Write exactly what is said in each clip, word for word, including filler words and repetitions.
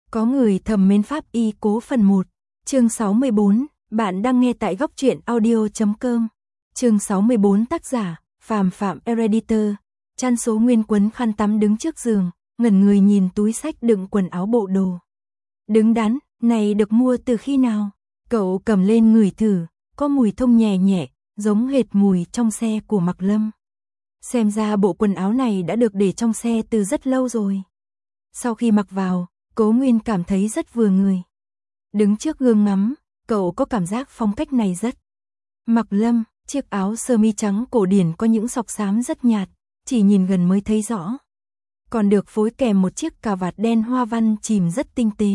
Có người thầm mến pháp y cố phần một, chương sáu mươi bốn, bạn đang nghe tại góc truyện audio chấm com. Chương sáu mươi bốn tác giả, Phàm Phạm Editor. Chăn số Nguyên quấn khăn tắm đứng trước giường, ngẩn người nhìn túi xách đựng quần áo bộ đồ. Đứng đắn, này được mua từ khi nào? Cậu cầm lên ngửi thử, có mùi thông nhẹ nhẹ, giống hệt mùi trong xe của Mạc Lâm. Xem ra bộ quần áo này đã được để trong xe từ rất lâu rồi. Sau khi mặc vào, Cố Nguyên cảm thấy rất vừa người. Đứng trước gương ngắm, cậu có cảm giác phong cách này rất Mạc Lâm. Chiếc áo sơ mi trắng cổ điển có những sọc xám rất nhạt, chỉ nhìn gần mới thấy rõ. Còn được phối kèm một chiếc cà vạt đen hoa văn chìm rất tinh tế.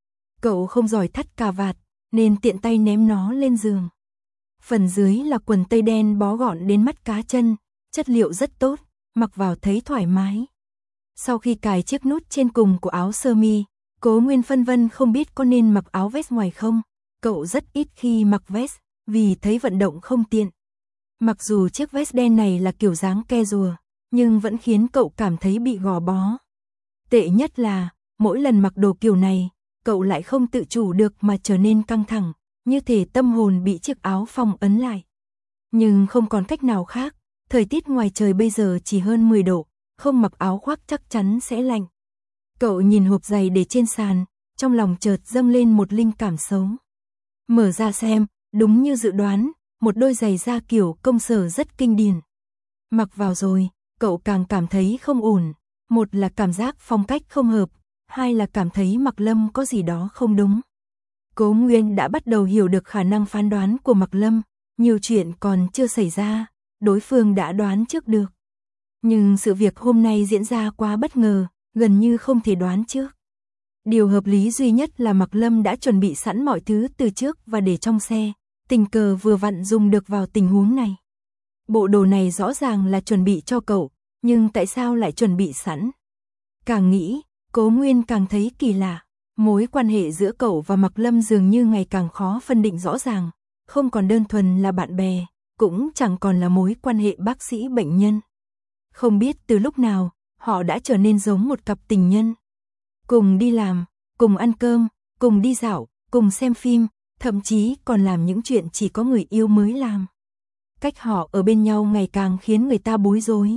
Cậu không giỏi thắt cà vạt, nên tiện tay ném nó lên giường. Phần dưới là quần tây đen bó gọn đến mắt cá chân, chất liệu rất tốt, mặc vào thấy thoải mái. Sau khi cài chiếc nút trên cùng của áo sơ mi, Cố Nguyên phân vân không biết có nên mặc áo vest ngoài không. Cậu rất ít khi mặc vest, vì thấy vận động không tiện. Mặc dù chiếc vest đen này là kiểu dáng ke rùa, nhưng vẫn khiến cậu cảm thấy bị gò bó. Tệ nhất là, mỗi lần mặc đồ kiểu này, cậu lại không tự chủ được mà trở nên căng thẳng, như thể tâm hồn bị chiếc áo phong ấn lại. Nhưng không còn cách nào khác, thời tiết ngoài trời bây giờ chỉ hơn mười độ, không mặc áo khoác chắc chắn sẽ lạnh. Cậu nhìn hộp giày để trên sàn, trong lòng chợt dâng lên một linh cảm xấu. Mở ra xem, đúng như dự đoán, một đôi giày da kiểu công sở rất kinh điển. Mặc vào rồi, cậu càng cảm thấy không ổn, một là cảm giác phong cách không hợp, hai là cảm thấy Mạc Lâm có gì đó không đúng. Cố Nguyên đã bắt đầu hiểu được khả năng phán đoán của Mạc Lâm, nhiều chuyện còn chưa xảy ra, đối phương đã đoán trước được. Nhưng sự việc hôm nay diễn ra quá bất ngờ, gần như không thể đoán trước. Điều hợp lý duy nhất là Mạc Lâm đã chuẩn bị sẵn mọi thứ từ trước và để trong xe, tình cờ vừa vặn dùng được vào tình huống này. Bộ đồ này rõ ràng là chuẩn bị cho cậu, nhưng tại sao lại chuẩn bị sẵn? Càng nghĩ, Cố Nguyên càng thấy kỳ lạ, mối quan hệ giữa cậu và Mạc Lâm dường như ngày càng khó phân định rõ ràng, không còn đơn thuần là bạn bè, cũng chẳng còn là mối quan hệ bác sĩ bệnh nhân. Không biết từ lúc nào, họ đã trở nên giống một cặp tình nhân. Cùng đi làm, cùng ăn cơm, cùng đi dạo, cùng xem phim, thậm chí còn làm những chuyện chỉ có người yêu mới làm. Cách họ ở bên nhau ngày càng khiến người ta bối rối.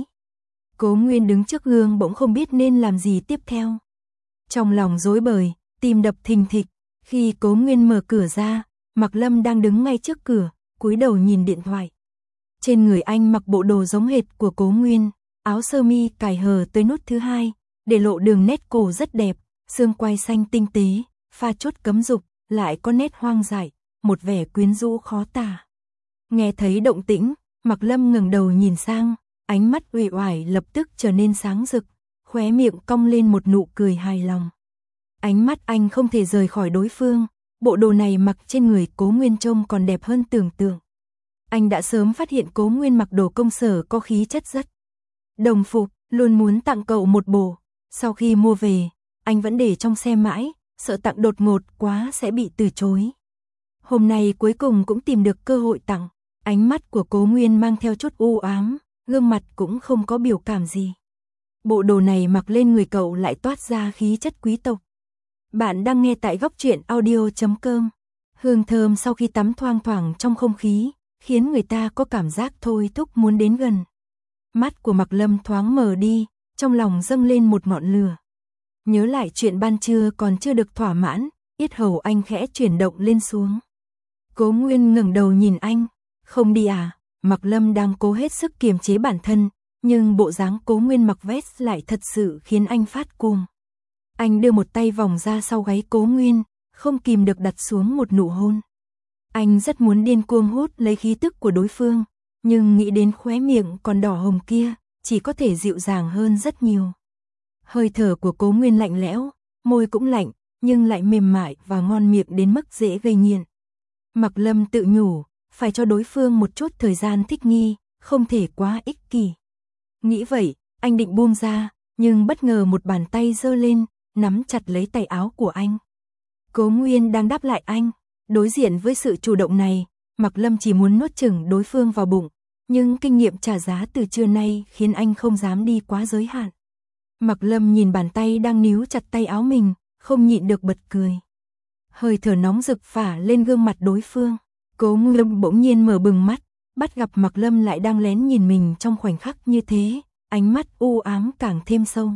Cố Nguyên đứng trước gương bỗng không biết nên làm gì tiếp theo. Trong lòng rối bời, tim đập thình thịch, khi Cố Nguyên mở cửa ra, Mạc Lâm đang đứng ngay trước cửa, cúi đầu nhìn điện thoại. Trên người anh mặc bộ đồ giống hệt của Cố Nguyên, áo sơ mi cài hở tới nút thứ hai, để lộ đường nét cổ rất đẹp, xương quai xanh tinh tế, pha chốt cấm dục, lại có nét hoang dại, một vẻ quyến rũ khó tả. Nghe thấy động tĩnh, Mạc Lâm ngẩng đầu nhìn sang, ánh mắt uể oải lập tức trở nên sáng rực, khóe miệng cong lên một nụ cười hài lòng. Ánh mắt anh không thể rời khỏi đối phương, bộ đồ này mặc trên người Cố Nguyên trông còn đẹp hơn tưởng tượng. Anh đã sớm phát hiện Cố Nguyên mặc đồ công sở có khí chất rất đồng phục, luôn muốn tặng cậu một bộ. Sau khi mua về, anh vẫn để trong xe mãi, sợ tặng đột ngột quá sẽ bị từ chối. Hôm nay cuối cùng cũng tìm được cơ hội tặng. Ánh mắt của Cố Nguyên mang theo chút u ám, gương mặt cũng không có biểu cảm gì. Bộ đồ này mặc lên người cậu lại toát ra khí chất quý tộc. Bạn đang nghe tại góc truyện audio chấm com. Hương thơm sau khi tắm thoang thoảng trong không khí, khiến người ta có cảm giác thôi thúc muốn đến gần. Mắt của Mạc Lâm thoáng mở đi, trong lòng dâng lên một ngọn lửa. Nhớ lại chuyện ban trưa còn chưa được thỏa mãn, yết hầu anh khẽ chuyển động lên xuống. Cố Nguyên ngẩng đầu nhìn anh, không đi à? Mạc Lâm đang cố hết sức kiềm chế bản thân, nhưng bộ dáng Cố Nguyên mặc vest lại thật sự khiến anh phát cuồng. Anh đưa một tay vòng ra sau gáy Cố Nguyên, không kìm được đặt xuống một nụ hôn. Anh rất muốn điên cuồng hút lấy khí tức của đối phương, nhưng nghĩ đến khóe miệng còn đỏ hồng kia, chỉ có thể dịu dàng hơn rất nhiều. Hơi thở của Cố Nguyên lạnh lẽo, môi cũng lạnh, nhưng lại mềm mại và ngon miệng đến mức dễ gây nghiện. Mạc Lâm tự nhủ, phải cho đối phương một chút thời gian thích nghi, không thể quá ích kỷ. Nghĩ vậy, anh định buông ra, nhưng bất ngờ một bàn tay giơ lên, nắm chặt lấy tay áo của anh. Cố Nguyên đang đáp lại anh, đối diện với sự chủ động này, Mạc Lâm chỉ muốn nuốt chửng đối phương vào bụng, nhưng kinh nghiệm trả giá từ trưa nay khiến anh không dám đi quá giới hạn. Mạc Lâm nhìn bàn tay đang níu chặt tay áo mình, không nhịn được bật cười. Hơi thở nóng rực phả lên gương mặt đối phương. Cố Nguyên bỗng nhiên mở bừng mắt, bắt gặp Mạc Lâm lại đang lén nhìn mình trong khoảnh khắc như thế, ánh mắt u ám càng thêm sâu.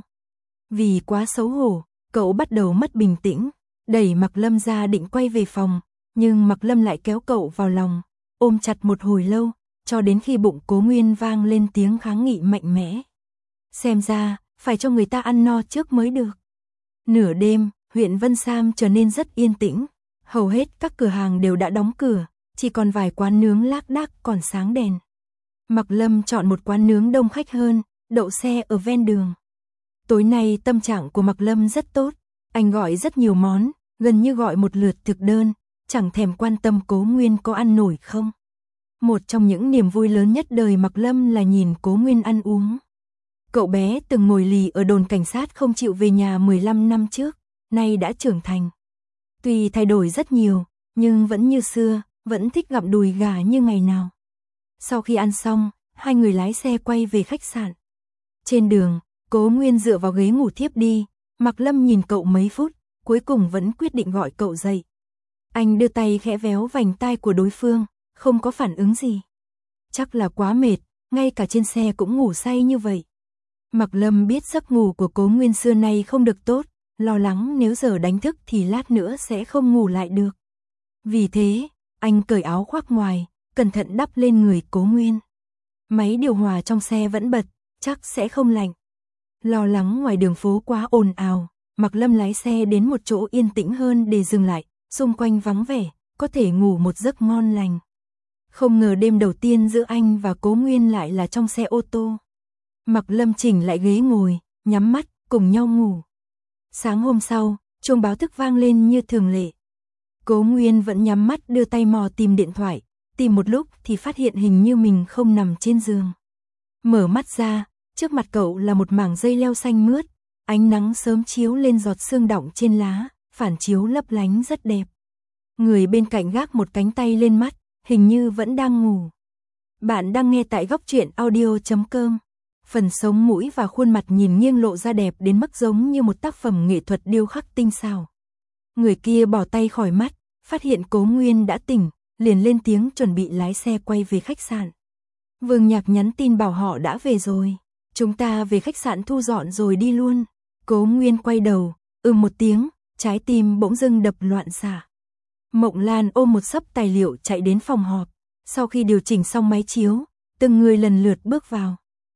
Vì quá xấu hổ, cậu bắt đầu mất bình tĩnh, đẩy Mạc Lâm ra định quay về phòng, nhưng Mạc Lâm lại kéo cậu vào lòng, ôm chặt một hồi lâu, cho đến khi bụng Cố Nguyên vang lên tiếng kháng nghị mạnh mẽ. Xem ra, phải cho người ta ăn no trước mới được. Nửa đêm, huyện Vân Sam trở nên rất yên tĩnh, hầu hết các cửa hàng đều đã đóng cửa, chỉ còn vài quán nướng lác đác còn sáng đèn. Mạc Lâm chọn một quán nướng đông khách hơn, đậu xe ở ven đường. Tối nay tâm trạng của Mạc Lâm rất tốt, anh gọi rất nhiều món, gần như gọi một lượt thực đơn, chẳng thèm quan tâm Cố Nguyên có ăn nổi không. Một trong những niềm vui lớn nhất đời Mạc Lâm là nhìn Cố Nguyên ăn uống. Cậu bé từng ngồi lì ở đồn cảnh sát không chịu về nhà mười lăm năm trước, nay đã trưởng thành. Tuy thay đổi rất nhiều, nhưng vẫn như xưa, vẫn thích gặm đùi gà như ngày nào. Sau khi ăn xong, hai người lái xe quay về khách sạn. Trên đường, Cố Nguyên dựa vào ghế ngủ thiếp đi, Mạc Lâm nhìn cậu mấy phút, cuối cùng vẫn quyết định gọi cậu dậy. Anh đưa tay khẽ véo vành tai của đối phương, không có phản ứng gì. Chắc là quá mệt, ngay cả trên xe cũng ngủ say như vậy. Mạc Lâm biết giấc ngủ của Cố Nguyên xưa nay không được tốt, lo lắng nếu giờ đánh thức thì lát nữa sẽ không ngủ lại được. Vì thế, anh cởi áo khoác ngoài, cẩn thận đắp lên người Cố Nguyên. Máy điều hòa trong xe vẫn bật, chắc sẽ không lạnh. Lo lắng ngoài đường phố quá ồn ào, Mạc Lâm lái xe đến một chỗ yên tĩnh hơn để dừng lại, xung quanh vắng vẻ, có thể ngủ một giấc ngon lành. Không ngờ đêm đầu tiên giữa anh và Cố Nguyên lại là trong xe ô tô. Mạc Lâm chỉnh lại ghế ngồi, nhắm mắt, cùng nhau ngủ. Sáng hôm sau, chuông báo thức vang lên như thường lệ. Cố Nguyên vẫn nhắm mắt đưa tay mò tìm điện thoại, tìm một lúc thì phát hiện hình như mình không nằm trên giường. Mở mắt ra, trước mặt cậu là một mảng dây leo xanh mướt, ánh nắng sớm chiếu lên giọt sương đọng trên lá, phản chiếu lấp lánh rất đẹp. Người bên cạnh gác một cánh tay lên mắt, hình như vẫn đang ngủ. Bạn đang nghe tại góc truyện audio chấm com. Phần sống mũi và khuôn mặt nhìn nghiêng lộ ra đẹp đến mức giống như một tác phẩm nghệ thuật điêu khắc tinh xảo. Người kia bỏ tay khỏi mắt, phát hiện Cố Nguyên đã tỉnh, liền lên tiếng chuẩn bị lái xe quay về khách sạn. Vương Nhạc nhắn tin bảo họ đã về rồi. Chúng ta về khách sạn thu dọn rồi đi luôn. Cố Nguyên quay đầu, ừm một tiếng, trái tim bỗng dưng đập loạn xạ. Mộng Lan ôm một xấp tài liệu chạy đến phòng họp. Sau khi điều chỉnh xong máy chiếu, từng người lần lượt bước vào.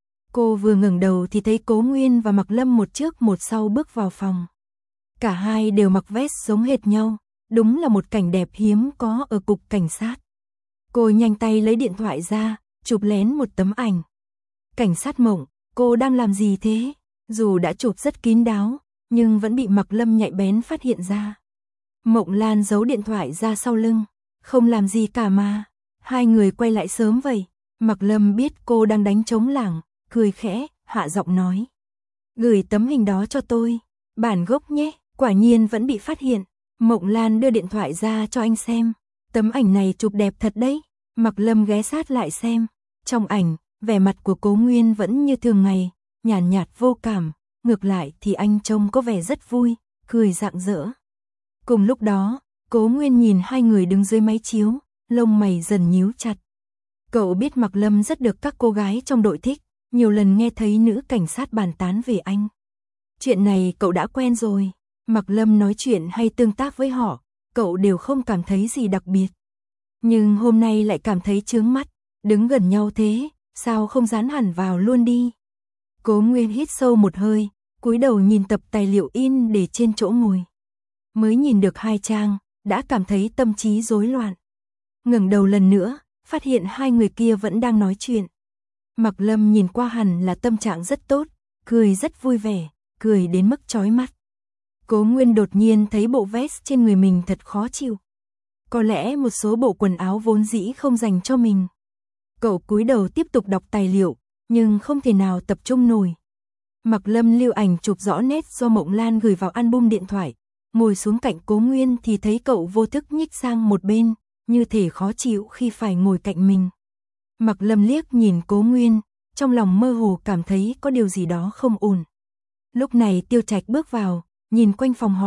Cô vừa ngẩng đầu thì thấy Cố Nguyên và Mạc Lâm một trước một sau bước vào phòng. Cả hai đều mặc vest giống hệt nhau, đúng là một cảnh đẹp hiếm có ở cục cảnh sát. Cô nhanh tay lấy điện thoại ra, chụp lén một tấm ảnh. Cảnh sát Mộng, cô đang làm gì thế? Dù đã chụp rất kín đáo, nhưng vẫn bị Mạc Lâm nhạy bén phát hiện ra. Mộng Lan giấu điện thoại ra sau lưng, không làm gì cả mà. Hai người quay lại sớm vậy. Mạc Lâm biết cô đang đánh trống lảng, cười khẽ, hạ giọng nói. Gửi tấm hình đó cho tôi, bản gốc nhé. Quả nhiên vẫn bị phát hiện. Mộng Lan đưa điện thoại ra cho anh xem. Tấm ảnh này chụp đẹp thật đấy. Mạc Lâm ghé sát lại xem. Trong ảnh, vẻ mặt của Cố Nguyên vẫn như thường ngày, nhàn nhạt, nhạt vô cảm. Ngược lại thì anh trông có vẻ rất vui, cười rạng rỡ. Cùng lúc đó, Cố Nguyên nhìn hai người đứng dưới máy chiếu, lông mày dần nhíu chặt. Cậu biết Mạc Lâm rất được các cô gái trong đội thích, nhiều lần nghe thấy nữ cảnh sát bàn tán về anh. Chuyện này cậu đã quen rồi. Mạc Lâm nói chuyện hay tương tác với họ, cậu đều không cảm thấy gì đặc biệt. Nhưng hôm nay lại cảm thấy chướng mắt, đứng gần nhau thế, sao không dán hẳn vào luôn đi. Cố Nguyên hít sâu một hơi, cúi đầu nhìn tập tài liệu in để trên chỗ ngồi. Mới nhìn được hai trang, đã cảm thấy tâm trí rối loạn. Ngẩng đầu lần nữa, phát hiện hai người kia vẫn đang nói chuyện. Mạc Lâm nhìn qua hẳn là tâm trạng rất tốt, cười rất vui vẻ, cười đến mức chói mắt. Cố Nguyên đột nhiên thấy bộ vest trên người mình thật khó chịu. Có lẽ một số bộ quần áo vốn dĩ không dành cho mình. Cậu cúi đầu tiếp tục đọc tài liệu, nhưng không thể nào tập trung nổi. Mạc Lâm lưu ảnh chụp rõ nét do Mộng Lan gửi vào album điện thoại. Ngồi xuống cạnh Cố Nguyên thì thấy cậu vô thức nhích sang một bên, như thể khó chịu khi phải ngồi cạnh mình. Mạc Lâm liếc nhìn Cố Nguyên, trong lòng mơ hồ cảm thấy có điều gì đó không ổn. Lúc này Tiêu Trạch bước vào, nhìn quanh phòng họp,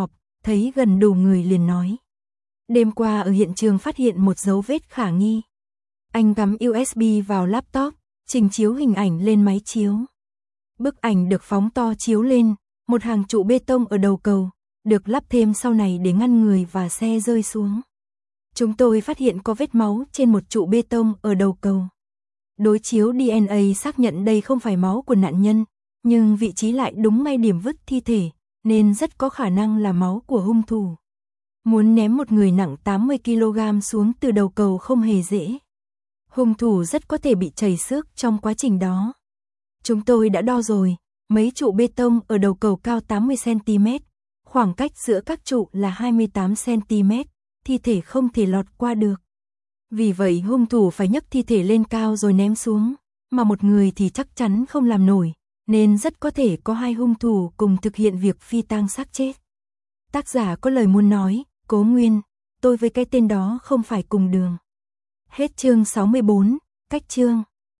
thấy gần đủ người liền nói. Đêm qua ở hiện trường phát hiện một dấu vết khả nghi. Anh cắm u ét bê vào laptop, trình chiếu hình ảnh lên máy chiếu. Bức ảnh được phóng to chiếu lên, một hàng trụ bê tông ở đầu cầu, được lắp thêm sau này để ngăn người và xe rơi xuống. Chúng tôi phát hiện có vết máu trên một trụ bê tông ở đầu cầu. Đối chiếu đê en a xác nhận đây không phải máu của nạn nhân, nhưng vị trí lại đúng ngay điểm vứt thi thể, nên rất có khả năng là máu của hung thủ. Muốn ném một người nặng tám mươi ki lô gam xuống từ đầu cầu không hề dễ. Hung thủ rất có thể bị trầy xước trong quá trình đó. Chúng tôi đã đo rồi, mấy trụ bê tông ở đầu cầu cao tám mươi xăng ti mét, khoảng cách giữa các trụ là hai mươi tám xăng ti mét, thi thể không thể lọt qua được. Vì vậy hung thủ phải nhấc thi thể lên cao rồi ném xuống, mà một người thì chắc chắn không làm nổi, nên rất có thể có hai hung thủ cùng thực hiện việc phi tang xác chết. Tác giả có lời muốn nói, Cố Nguyên, tôi với cái tên đó không phải cùng đường. Hết chương sáu mươi bốn, cách chương.